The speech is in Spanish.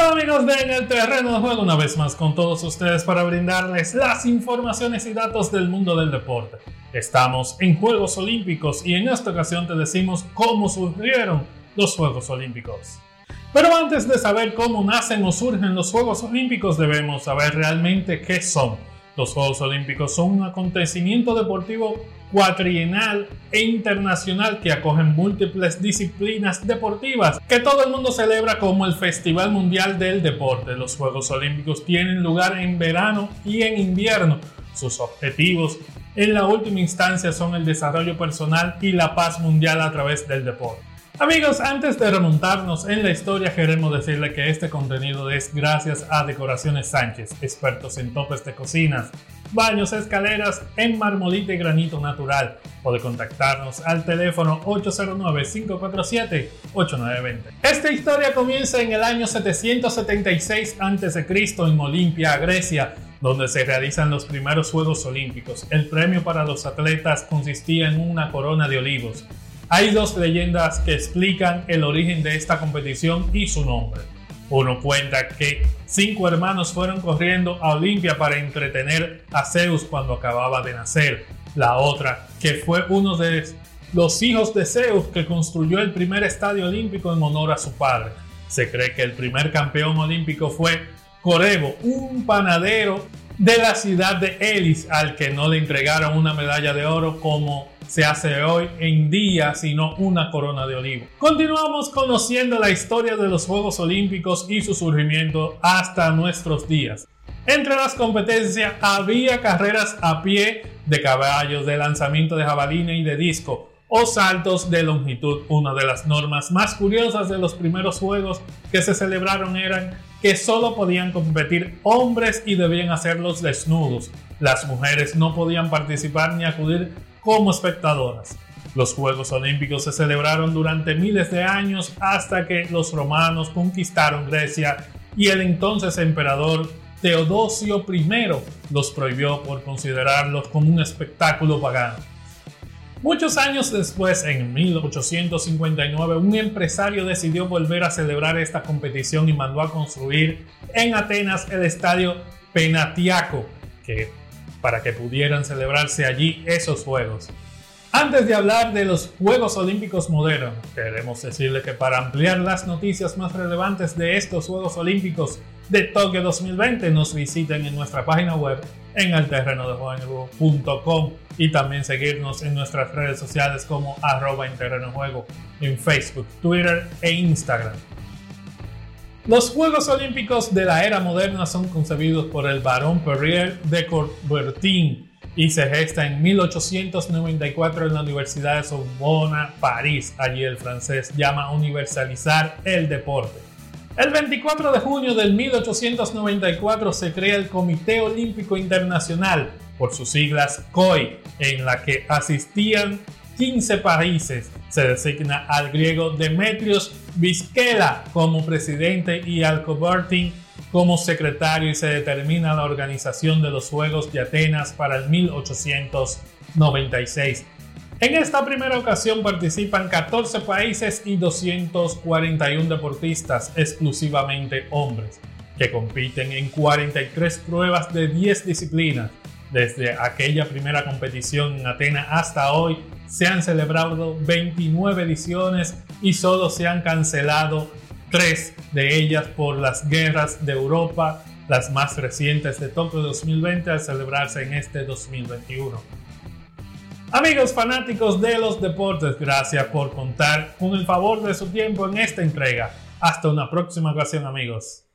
tal amigos de En el Terreno de Juego? Una vez más con todos ustedes para brindarles las informaciones y datos del mundo del deporte. Estamos en Juegos Olímpicos y en esta ocasión te decimos cómo surgieron los Juegos Olímpicos. Pero antes de saber cómo nacen o surgen los Juegos Olímpicos, debemos saber realmente qué son. Los Juegos Olímpicos son un acontecimiento deportivo cuatrienal e internacional que acogen múltiples disciplinas deportivas que todo el mundo celebra como el Festival Mundial del Deporte. Los Juegos Olímpicos tienen lugar en verano y en invierno. Sus objetivos en la última instancia son el desarrollo personal y la paz mundial a través del deporte. Amigos, antes de remontarnos en la historia, queremos decirle que este contenido es gracias a Decoraciones Sánchez, expertos en topes de cocinas, baños, escaleras en marmolita y granito natural. Puede contactarnos al teléfono 809-547-8920. Esta historia comienza en el año 776 a.C. en Olimpia, Grecia, donde se realizan los primeros Juegos Olímpicos. El premio para los atletas consistía en una corona de olivos. Hay dos leyendas que explican el origen de esta competición y su nombre. Uno cuenta que 5 hermanos fueron corriendo a Olimpia para entretener a Zeus cuando acababa de nacer. La otra, que fue uno de los hijos de Zeus que construyó el primer estadio olímpico en honor a su padre. Se cree que el primer campeón olímpico fue Corebo, un panadero de la ciudad de Elis, al que no le entregaron una medalla de oro como se hace hoy en día, sino una corona de olivo. Continuamos conociendo la historia de los Juegos Olímpicos y su surgimiento hasta nuestros días. Entre las competencias había carreras a pie, de caballos, de lanzamiento de jabalina y de disco, o saltos de longitud. Una de las normas más curiosas de los primeros juegos que se celebraron eran que solo podían competir hombres y debían hacerlos desnudos. Las mujeres no podían participar ni acudir como espectadoras. Los Juegos Olímpicos se celebraron durante miles de años hasta que los romanos conquistaron Grecia y el entonces emperador Teodosio I los prohibió por considerarlos como un espectáculo pagano. Muchos años después, en 1859, un empresario decidió volver a celebrar esta competición y mandó a construir en Atenas el estadio Penatiaco, para que pudieran celebrarse allí esos Juegos. Antes de hablar de los Juegos Olímpicos modernos, queremos decirle que para ampliar las noticias más relevantes de estos Juegos Olímpicos de Tokio 2020, nos visiten en nuestra página web en elterrenodejuego.com y también seguirnos en nuestras redes sociales como @enterrenojuego en Facebook, Twitter e Instagram. Los Juegos Olímpicos de la era moderna son concebidos por el barón Pierre de Coubertin y se gesta en 1894 en la Universidad de Sorbona, París. Allí el francés llama universalizar el deporte. El 24 de junio de 1894 se crea el Comité Olímpico Internacional, por sus siglas COI, en la que asistían 15 países. Se designa al griego Demetrios Vizquela como presidente y al Coubertin como secretario y se determina la organización de los Juegos de Atenas para el 1896. En esta primera ocasión participan 14 países y 241 deportistas, exclusivamente hombres, que compiten en 43 pruebas de 10 disciplinas. Desde aquella primera competición en Atenas hasta hoy se han celebrado 29 ediciones y solo se han cancelado 3 de ellas por las guerras de Europa, las más recientes de Tokio 2020 al celebrarse en este 2021. Amigos fanáticos de los deportes, gracias por contar con el favor de su tiempo en esta entrega. Hasta una próxima ocasión, amigos.